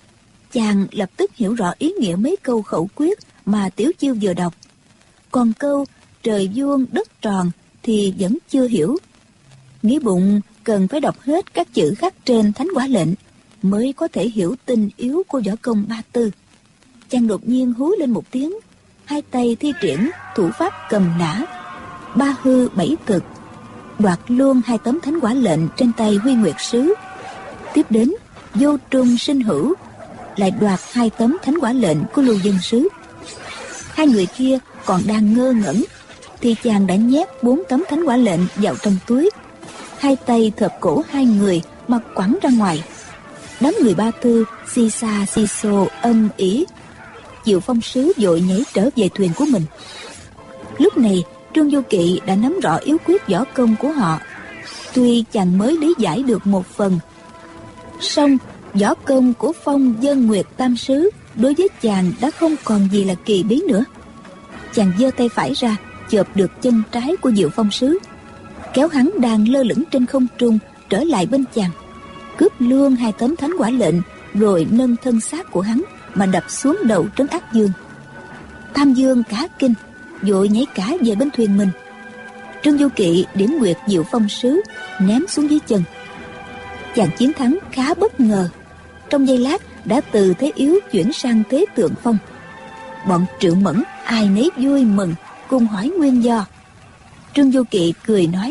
Chàng lập tức hiểu rõ ý nghĩa mấy câu khẩu quyết mà Tiểu Chiêu vừa đọc. Còn câu trời vuông đất tròn thì vẫn chưa hiểu. Nghĩ bụng cần phải đọc hết các chữ khắc trên thánh quả lệnh mới có thể hiểu tình yếu của võ công Ba Tư. Chàng đột nhiên hú lên một tiếng, hai tay thi triển thủ pháp cầm nã, ba hư bảy thực, đoạt luôn hai tấm thánh quả lệnh trên tay Huy Nguyệt Sứ. Tiếp đến vô trung sinh hữu, lại đoạt hai tấm thánh quả lệnh của Lưu Dân Sứ. Hai người kia còn đang ngơ ngẩn thì chàng đã nhét 4 tấm thánh quả lệnh vào trong túi, hai tay thợp cổ hai người mà quẳng ra ngoài. Đám người Ba Tư xì xa xì xồ âm ỉ. Diệu Phong Sứ vội nhảy trở về thuyền của mình. Lúc này Trương Du Kỵ đã nắm rõ yếu quyết võ công của họ. Tuy chàng mới lý giải được một phần, song võ công của Phong Vân Nguyệt Tam Sứ đối với chàng đã không còn gì là kỳ bí nữa. Chàng giơ tay phải ra chộp được chân trái của Diệu Phong Sứ, kéo hắn đang lơ lửng trên không trung trở lại bên chàng, cướp luôn hai tấm thánh quả lệnh, rồi nâng thân xác của hắn mà đập xuống đầu Trấn Ác Dương. Tam Dương cả kinh, vội nhảy cả về bên thuyền mình. Trương Du Kỵ điểm nguyệt Diệu Phong Sứ ném xuống dưới chân. Chàng chiến thắng khá bất ngờ, trong giây lát đã từ thế yếu chuyển sang thế thượng phong. Bọn Triệu Mẫn ai nấy vui mừng, cùng hỏi nguyên do. Trương Du Kỵ cười nói: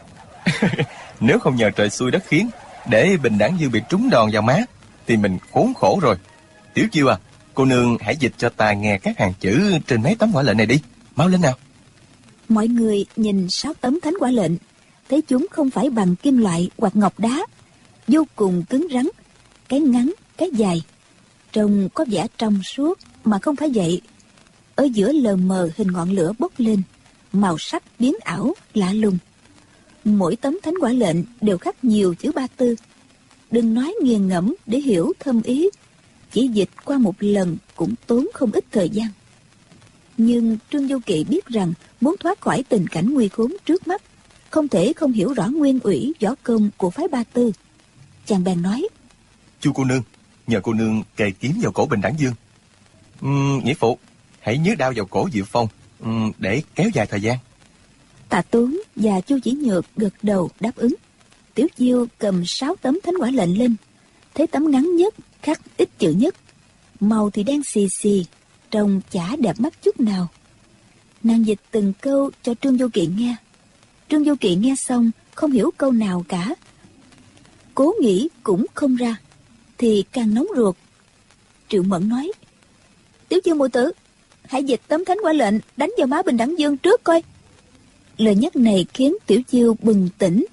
Nếu không nhờ trời xui đất khiến, để Bình Đẳng Dương bị trúng đòn vào má, thì mình khốn khổ rồi. Tiểu Chiêu à, cô nương hãy dịch cho ta nghe các hàng chữ trên mấy tấm quả lệnh này đi, mau lên nào. Mọi người nhìn 6 tấm thánh quả lệnh, thấy chúng không phải bằng kim loại hoặc ngọc đá, vô cùng cứng rắn, cái ngắn cái dài, trông có vẻ trong suốt mà không phải vậy. Ở giữa lờ mờ hình ngọn lửa bốc lên, màu sắc biến ảo lạ lùng. Mỗi tấm thánh quả lệnh đều khắc nhiều chữ Ba Tư. Đừng nói nghiền ngẫm để hiểu thâm ý, chỉ dịch qua một lần cũng tốn không ít thời gian. Nhưng Trương Du Kỵ biết rằng muốn thoát khỏi tình cảnh nguy khốn trước mắt, không thể không hiểu rõ nguyên ủy võ công của phái Ba Tư. Chàng bèn nói: Chu cô nương, nhờ cô nương kề kiếm vào cổ Bình Đẳng Dương. Nghĩa phụ, hãy nhớ đao vào cổ Diệu Phong, để kéo dài thời gian. Tạ Tốn và Chu Chỉ Nhược gật đầu đáp ứng. Tiểu Chiêu cầm 6 tấm thánh quả lệnh lên, thấy tấm ngắn nhất khắc ít chữ nhất, màu thì đen xì xì, trông chả đẹp mắt chút nào. Nàng dịch từng câu cho Trương Du Kỵ nghe. Trương Du Kỵ nghe xong không hiểu câu nào cả, cố nghĩ cũng không ra, thì càng nóng ruột. Triệu Mẫn nói: Tiểu Chiêu muội tử, hãy dịch tấm thánh quả lệnh đánh vào má Bình Đẳng Dương trước coi. Lời nhắc này khiến Tiểu Chiêu bừng tỉnh,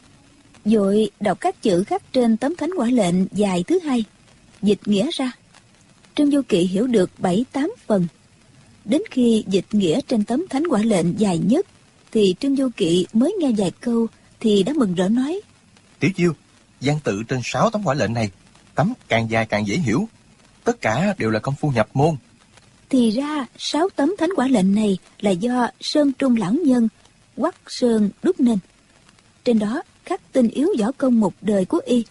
vội đọc các chữ khắc trên tấm thánh quả lệnh dài thứ hai, dịch nghĩa ra. Trương Du Kỵ hiểu được 7-8 phần. Đến khi dịch nghĩa trên tấm thánh quả lệnh dài nhất, thì Trương Du Kỵ mới nghe vài câu thì đã mừng rỡ nói: Tiểu Chiêu, văn tự trên 6 tấm quả lệnh này, tấm càng dài càng dễ hiểu, tất cả đều là công phu nhập môn. Thì ra 6 tấm thánh quả lệnh này là do Sơn Trung lão nhân Quắc Sơn đúc nên. Trên đó khắc tinh yếu võ công một đời của y.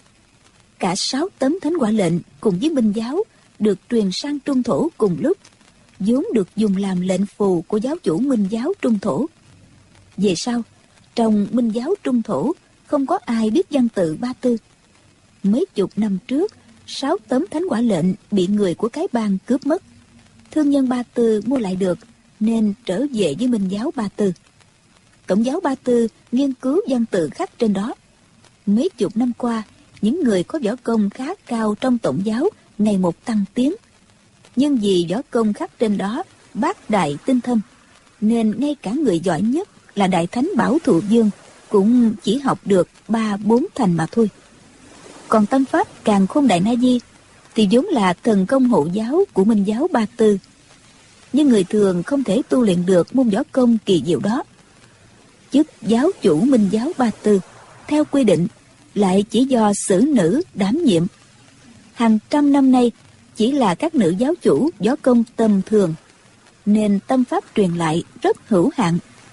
Cả 6 tấm thánh quả lệnh cùng với minh giáo được truyền sang Trung Thổ cùng lúc, vốn được dùng làm lệnh phù của giáo chủ Minh giáo Trung Thổ. Về sau, trong Minh giáo Trung Thổ không có ai biết văn tự Ba Tư. Mấy chục năm trước, 6 tấm thánh quả lệnh bị người của cái bang cướp mất. Thương nhân Ba Tư mua lại được, nên trở về với Minh giáo Ba Tư. Tổng giáo Ba Tư nghiên cứu văn tự khắc trên đó. Mấy chục năm qua, những người có võ công khá cao trong tổng giáo ngày một tăng tiến. Nhưng vì võ công khắc trên đó bác đại tinh thâm, nên ngay cả người giỏi nhất là Đại Thánh Bảo Thụ Dương cũng chỉ học được 3-4 thành mà thôi. Còn tâm pháp Càn Khôn Đại Na Di thì vốn là thần công hộ giáo của Minh giáo Ba Tư, nhưng người thường không thể tu luyện được môn võ công kỳ diệu đó. Chức giáo chủ Minh giáo Ba Tư theo quy định lại chỉ do xử nữ đảm nhiệm. Hàng trăm năm nay chỉ là các nữ giáo chủ võ công tầm thường, nên tâm pháp truyền lại rất hữu hạn.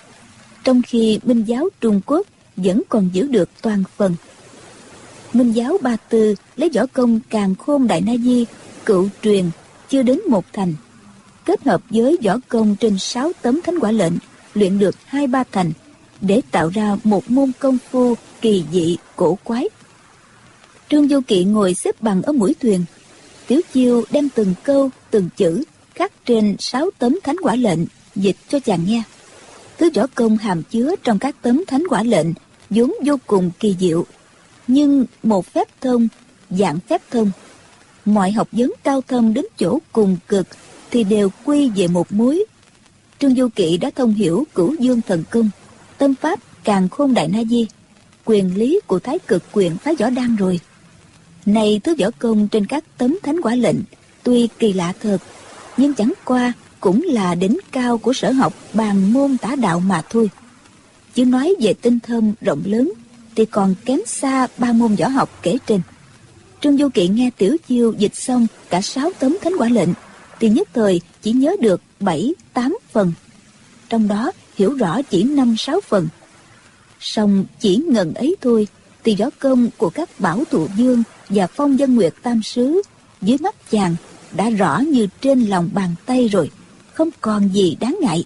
Trong khi Minh giáo Trung Quốc vẫn còn giữ được toàn phần. Minh giáo Ba Tư lấy võ công Càn Khôn Đại Na Di cựu truyền chưa đến 1 thành, kết hợp với võ công trên 6 tấm thánh quả lệnh luyện được 2-3 thành, để tạo ra một môn công phu kỳ dị cổ quái. Trương Du Kỵ ngồi xếp bằng ở mũi thuyền, Tiểu Chiêu đem từng câu từng chữ khắc trên 6 tấm thánh quả lệnh dịch cho chàng nghe. Thứ võ công hàm chứa trong các tấm thánh quả lệnh vốn vô cùng kỳ diệu, nhưng một phép thông, dạng phép thông, mọi học vấn cao thâm đến chỗ cùng cực thì đều quy về một mối. Trương Du Kỵ đã thông hiểu Cửu Dương thần công, tâm pháp Càn Khôn Đại Na Di, quyền lý của Thái Cực Quyền phá võ đan rồi. Này thứ võ công trên các tấm thánh quả lệnh tuy kỳ lạ thật, nhưng chẳng qua cũng là đỉnh cao của sở học bàn môn tả đạo mà thôi. Chứ nói về tinh thâm rộng lớn thì còn kém xa 3 môn võ học kể trên. Trương Du Kỵ nghe Tiểu Chiêu dịch xong cả 6 tấm thánh quả lệnh thì nhất thời chỉ nhớ được 7-8 phần, trong đó hiểu rõ chỉ 5-6 phần. Song chỉ ngần ấy thôi thì võ công của các Bảo Thụ Dương và Phong Vân Nguyệt Tam Sứ dưới mắt chàng đã rõ như trên lòng bàn tay rồi, không còn gì đáng ngại.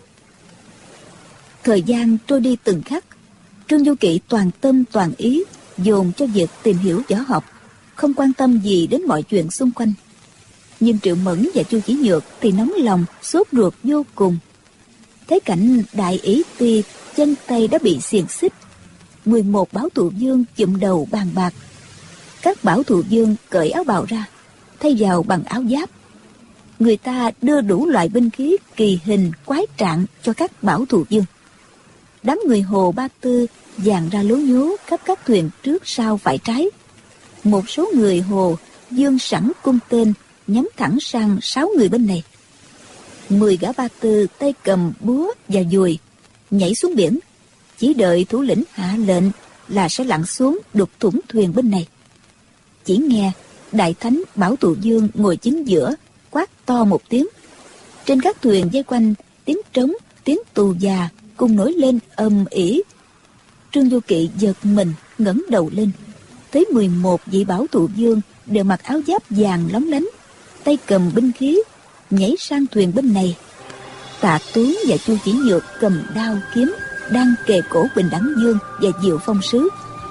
Thời gian trôi đi từng khắc, Trương Du Kỵ toàn tâm toàn ý dồn cho việc tìm hiểu võ học, không quan tâm gì đến mọi chuyện xung quanh. Nhưng Triệu Mẫn và Chu Chỉ Nhược thì nóng lòng sốt ruột vô cùng. Thấy cảnh Đại Ý Ti chân tay đã bị xiềng xích, 11 Bảo Thụ Dương chụm đầu bàn bạc. Các Bảo Thụ Dương cởi áo bào ra, thay vào bằng áo giáp. Người ta đưa đủ loại binh khí kỳ hình quái trạng cho các Bảo Thụ Dương. Đám người Hồ Ba Tư dàn ra lố nhố khắp các thuyền trước sau phải trái. Một số người Hồ dương sẵn cung tên nhắm thẳng sang 6 người bên này. 10 gã Ba Tư tay cầm búa và dùi nhảy xuống biển, chỉ đợi thủ lĩnh hạ lệnh là sẽ lặn xuống đục thủng thuyền bên này. Chỉ nghe Đại Thánh Bảo Thụ Dương ngồi chính giữa quát to một tiếng. Trên các thuyền vây quanh tiếng trống, tiếng tù già cùng nổi lên ầm ĩ. Trương Du Kỵ giật mình ngẩng đầu lên, thấy 11 vị Bảo Thụ Dương đều mặc áo giáp vàng lóng lánh, tay cầm binh khí nhảy sang thuyền bên này. Tạ Tú và Chu Chỉ Nhược cầm đao kiếm đang kề cổ Bình Đẳng Dương và Diệu Phong Sứ.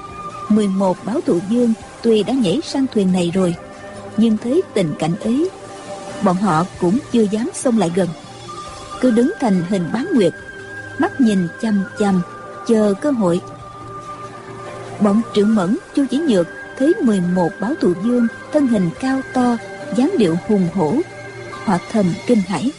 11 Bảo Thụ Dương tuy đã nhảy sang thuyền này rồi, nhưng thấy tình cảnh ấy, bọn họ cũng chưa dám xông lại gần, cứ đứng thành hình bán nguyệt, mắt nhìn chăm chăm chờ cơ hội. Bọn Triệu Mẫn, Chu Chỉ Nhược thấy 11 Bảo Thụ Dương thân hình cao to, dáng điệu hùng hổ, họ thầm kinh hãi.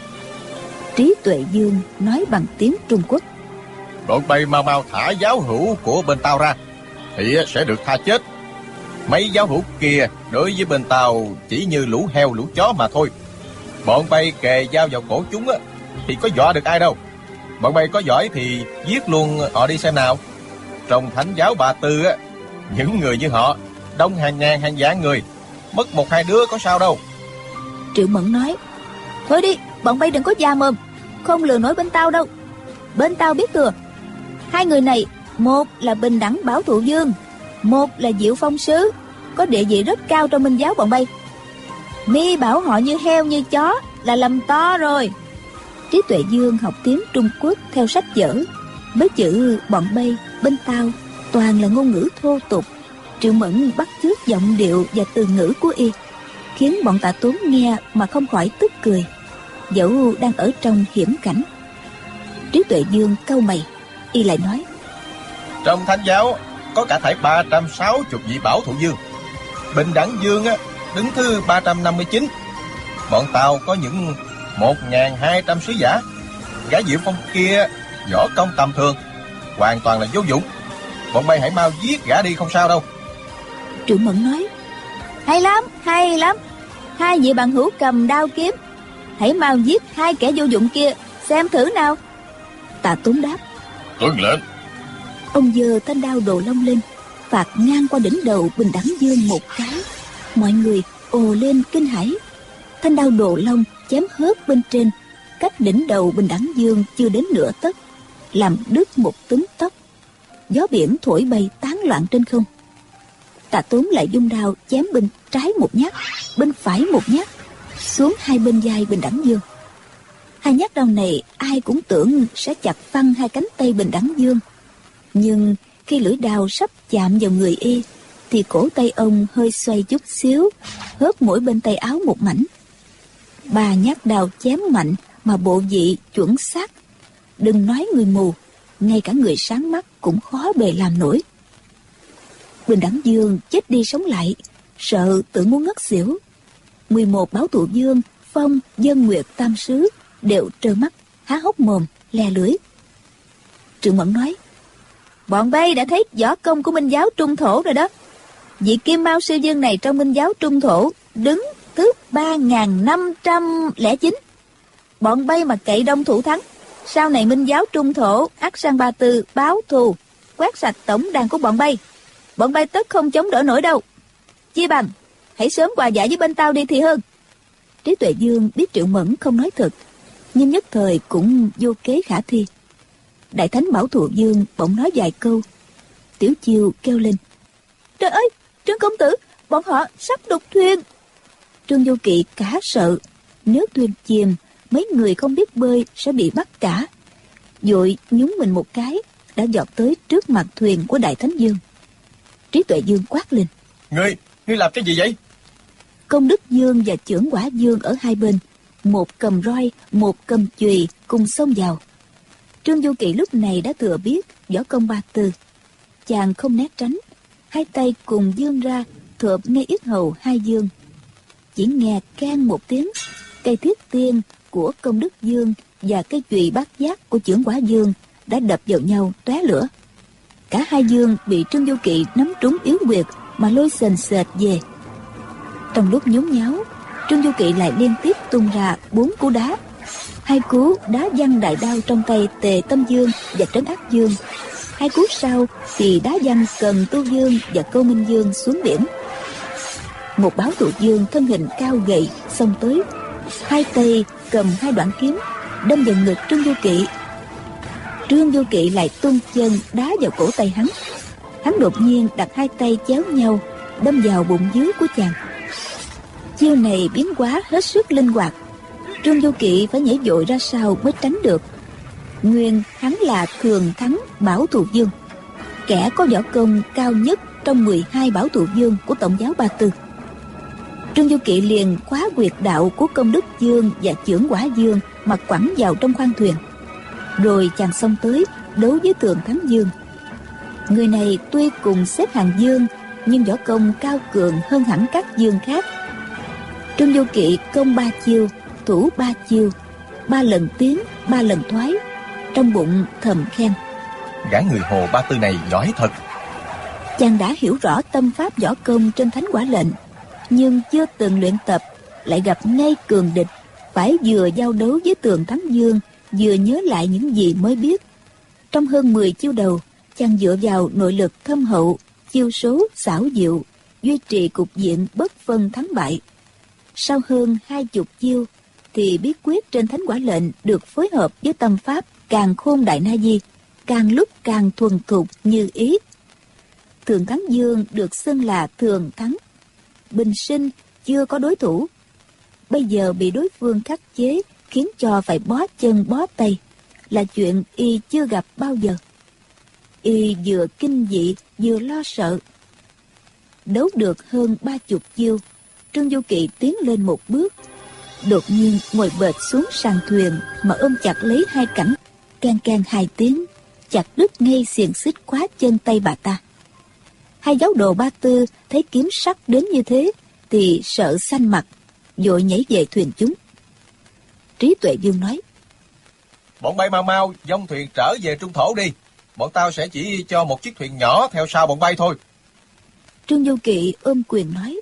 Trí Tuệ Dương nói bằng tiếng Trung Quốc: Bọn bay mau mau thả giáo hữu của bên tao ra, thì sẽ được tha chết. Mấy giáo hữu kia đối với bên tao chỉ như lũ heo lũ chó mà thôi. Bọn bay kề dao vào cổ chúng thì có dọa được ai đâu. Bọn bay có giỏi thì giết luôn họ đi xem nào. Trong thánh giáo Bà Tư những người như họ đông hàng ngàn hàng vạn người, mất 1-2 đứa có sao đâu. Triệu Mẫn nói: Thôi đi, bọn bay đừng có già mồm, không lừa nổi bên tao đâu. Bên tao biết thừa. 2 người này, một là Bình Đẳng Bảo Thụ Dương, một là Diệu Phong Sứ, có địa vị rất cao trong minh giáo bọn bay. Mi bảo họ như heo như chó là lầm to rồi. Trí Tuệ Dương học tiếng Trung Quốc theo sách vở, với chữ bọn bay bên tao toàn là ngôn ngữ thô tục. Triệu Mẫn bắt chước giọng điệu và từ ngữ của y, khiến bọn Tạ Tốn nghe mà không khỏi tức cười, dẫu đang ở trong hiểm cảnh. Trí Tuệ Dương cau mày, y lại nói: Trong thánh giáo có cả thảy 360 vị Bảo Thụ Dương. Bình Đẳng Dương đứng thứ 359. Bọn tao có những 1.200 sứ giả. Gã Diệu Phong kia võ công tầm thường, hoàn toàn là vô dụng. Bọn bay hãy mau giết gã đi không sao đâu. Triệu Mẫn nói: Hay lắm, hay lắm. 2 vị bạn hữu cầm đao kiếm, hãy mau giết 2 kẻ vô dụng kia xem thử nào. Tạ Tốn đáp: Tuân lệnh. Ông giơ thanh đao Đồ Long lên, phạt ngang qua đỉnh đầu Bình Đẳng Dương một cái. Mọi người ồ lên kinh hãi. Thanh đao Đồ Long chém hớt bên trên, cách đỉnh đầu Bình Đẳng Dương chưa đến nửa tấc, làm đứt một túm tóc. Gió biển thổi bay tán loạn trên không. Tạ Tốn lại dung đao chém bên trái một nhát, bên phải một nhát, xuống hai bên vai Bình Đẳng Dương. Hai nhát đao này ai cũng tưởng sẽ chặt phăng hai cánh tay Bình Đẳng Dương. Nhưng khi lưỡi đao sắp chạm vào người y, thì cổ tay ông hơi xoay chút xíu, hớp mỗi bên tay áo một mảnh. Ba nhát đao chém mạnh mà bộ vị chuẩn xác. Đừng nói người mù, ngay cả người sáng mắt cũng khó bề làm nổi. Bình Đẳng Dương chết đi sống lại, sợ tưởng muốn ngất xỉu. 11 Bảo Thụ Dương, Phong, Dân Nguyệt Tam Sứ đều trơ mắt, há hốc mồm, le lưỡi. Trương Mẫn nói: bọn bay đã thấy võ công của Minh giáo Trung Thổ rồi đó. Vị Kim Mao sư dương này trong Minh giáo Trung Thổ đứng thứ 3509. Bọn bay mà cậy đông thủ thắng, sau này Minh giáo Trung Thổ ắt sang Ba Tư báo thù, quét sạch tổng đàn của bọn bay. Bọn bay tất không chống đỡ nổi đâu. Chi bằng hãy sớm hòa giải với bên tao đi thì hơn. Trí Tuệ Dương biết Triệu Mẫn không nói thật, nhưng nhất thời cũng vô kế khả thi. Đại Thánh Bảo Thụ Dương bỗng nói vài câu. Tiểu Chiêu kêu lên: trời ơi, Trương công tử, bọn họ sắp đục thuyền. Trương Vô Kỵ cả sợ, nếu thuyền chìm, mấy người không biết bơi sẽ bị bắt cả. Vội nhúng mình một cái, đã giọt tới trước mặt thuyền của Đại Thánh Dương. Trí Tuệ Dương quát lên: Ngươi làm cái gì vậy? Công Đức Dương và Chưởng Quả Dương ở hai bên, một cầm roi, một cầm chùy, cùng xông vào. Trương Vô Kỵ lúc này đã thừa biết võ công Ba Tư. Chàng không né tránh, hai tay cùng vươn ra, thộp ngay yết hầu hai Dương. Chỉ nghe keng một tiếng, cây thiết tiên của Công Đức Dương và cây chùy bát giác của Chưởng Quả Dương đã đập vào nhau tóe lửa. Cả hai Dương bị Trương Vô Kỵ nắm trúng yếu huyệt mà lôi sền sệt về. Trong lúc nhốn nháo, Trương Vô Kỵ lại liên tiếp tung ra 4 cú đá. Hai cú đá văng đại đao trong tay Tề Tâm Dương và Trấn Ác Dương. Hai cú sau thì đá văng Cần Tu Dương và Câu Minh Dương xuống biển. Một Bảo Thụ Dương thân hình cao gầy xông tới, hai tay cầm hai đoạn kiếm đâm vào ngực Trương Vô Kỵ. Trương Vô Kỵ lại tung chân đá vào cổ tay hắn. Hắn đột nhiên đặt hai tay chéo nhau đâm vào bụng dưới của chàng. Chiêu này biến hóa hết sức linh hoạt, Trương Vô Kỵ phải nhảy vội ra sau mới tránh được. Nguyên hắn là Thường Thắng Bảo Thụ Dương, kẻ có võ công cao nhất trong 12 Bảo Thụ Dương của Tổng giáo Ba Tư. Trương Vô Kỵ liền khóa quyệt đạo của Công Đức Dương và Chưởng Quả Dương mà quẳng vào trong khoang thuyền. Rồi chàng xông tới đấu với Thường Thắng Dương. Người này tuy cùng xếp hàng Dương, nhưng võ công cao cường hơn hẳn các Dương khác. Trương Vô Kỵ công 3 chiêu, thủ 3 chiêu, 3 lần tiến, 3 lần thoái. Trong bụng thầm khen: gã người Hồ Ba Tư này giỏi thật. Chàng đã hiểu rõ tâm pháp võ công trên Thánh Quả Lệnh, nhưng chưa từng luyện tập, lại gặp ngay cường địch, phải vừa giao đấu với Thường Thắng Dương, vừa nhớ lại những gì mới biết. Trong hơn 10 chiêu đầu, chàng dựa vào nội lực thâm hậu, chiêu số xảo diệu, duy trì cục diện bất phân thắng bại. Sau hơn 20 chiêu, thì bí quyết trên Thánh Quả Lệnh được phối hợp với tâm pháp Càn Khôn Đại Na Di, càng lúc càng thuần thục như ý. Thường Thắng Dương được xưng là Thường Thắng, bình sinh chưa có đối thủ. Bây giờ bị đối phương khắc chế, khiến cho phải bó chân bó tay, là chuyện y chưa gặp bao giờ. Y vừa kinh dị vừa lo sợ. Đấu được hơn 30 chiêu, Trương Vô Kỵ tiến lên một bước, đột nhiên ngồi bệt xuống sàn thuyền mà ôm chặt lấy hai cẳng, keng keng 2 tiếng, chặt đứt ngay xiềng xích khóa chân tay bà ta. Hai giáo đồ Ba Tư thấy kiếm sắc đến như thế thì sợ xanh mặt, vội nhảy về thuyền chúng. Trí Tuệ Dương nói: Bọn bay mau dông thuyền trở về Trung Thổ đi. Bọn tao sẽ chỉ cho một chiếc thuyền nhỏ theo sau bọn bay thôi. Trương Vô Kỵ ôm quyền nói: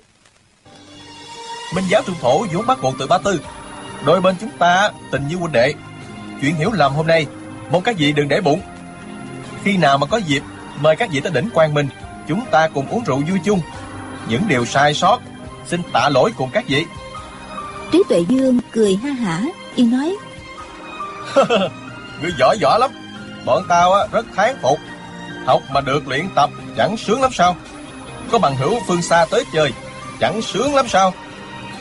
Minh giáo Trung Thổ vốn bắt nguồn từ Ba Tư. Đôi bên chúng ta tình như huynh đệ. Chuyện hiểu lầm hôm nay, mong các vị đừng để bụng. Khi nào mà có dịp, mời các vị tới đỉnh Quang Minh, chúng ta cùng uống rượu vui chung. Những điều sai sót, xin tạ lỗi cùng các vị. Trí Tuệ Dương cười ha hả, y nói: Ngươi giỏi lắm. Bọn tao rất thán phục. Học mà được luyện tập chẳng sướng lắm sao? Có bằng hữu phương xa tới chơi chẳng sướng lắm sao?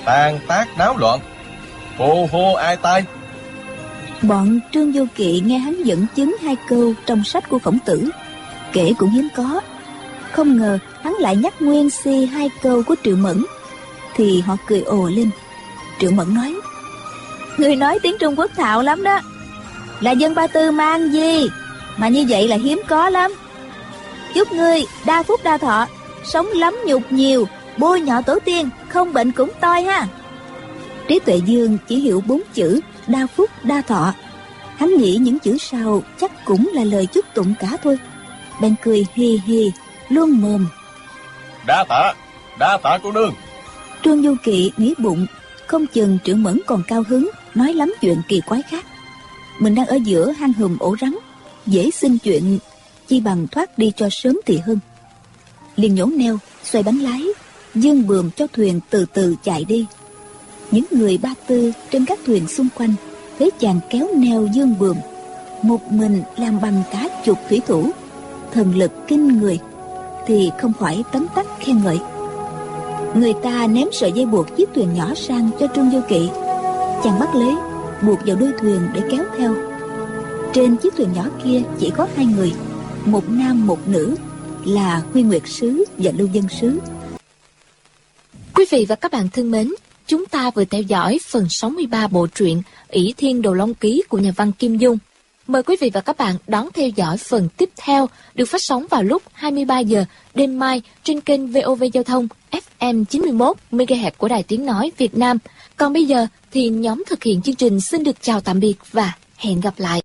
tàn tác náo loạn, hô hô ai tai. Bọn Trương Vô Kỵ nghe hắn dẫn chứng 2 câu trong sách của Khổng Tử, kể cũng hiếm có. Không ngờ hắn lại nhắc nguyên si 2 câu của Triệu Mẫn, thì họ cười ồ lên. Triệu Mẫn nói: Người nói tiếng Trung Quốc thạo lắm đó. Là dân Ba Tư mang gì mà như vậy là hiếm có lắm. Chúc ngươi đa phúc đa thọ, sống lắm nhục nhiều, bôi nhọ tổ tiên, không bệnh cũng toi ha. Trí Tuệ Dương chỉ hiểu 4 chữ đa phúc đa thọ. Hắn nghĩ những chữ sau chắc cũng là lời chúc tụng cả thôi, bèn cười hì hì luôn mồm: Đa tạ cô nương. Trương Du Kỵ nghĩ bụng, không chừng Triệu Mẫn còn cao hứng nói lắm chuyện kỳ quái khác. Mình đang ở giữa hang hùm ổ rắn, dễ xin chuyện, chi bằng thoát đi cho sớm thì hơn. Liền nhổ neo, xoay bánh lái, dương buồm cho thuyền từ từ chạy đi. Những người Ba Tư trên các thuyền xung quanh thấy chàng kéo neo dương buồm, một mình làm bằng cả chục thủy thủ, thần lực kinh người, thì không khỏi tấm tắc khen ngợi. Người ta ném sợi dây buộc chiếc thuyền nhỏ sang cho Trương Vô Kỵ. Chàng bắt lấy, buộc vào đuôi thuyền để kéo theo. Trên chiếc thuyền nhỏ kia chỉ có 2 người, một nam một nữ, là Huy Nguyệt Sứ và Lưu Dân Sứ. Quý vị và các bạn thân mến, chúng ta vừa theo dõi phần 63 bộ truyện Ỷ Thiên Đồ Long Ký của nhà văn Kim Dung. Mời quý vị và các bạn đón theo dõi phần tiếp theo, được phát sóng vào lúc 23 giờ đêm mai trên kênh VOV Giao thông FM 91 MHz của Đài Tiếng nói Việt Nam. Còn bây giờ thì nhóm thực hiện chương trình xin được chào tạm biệt và hẹn gặp lại.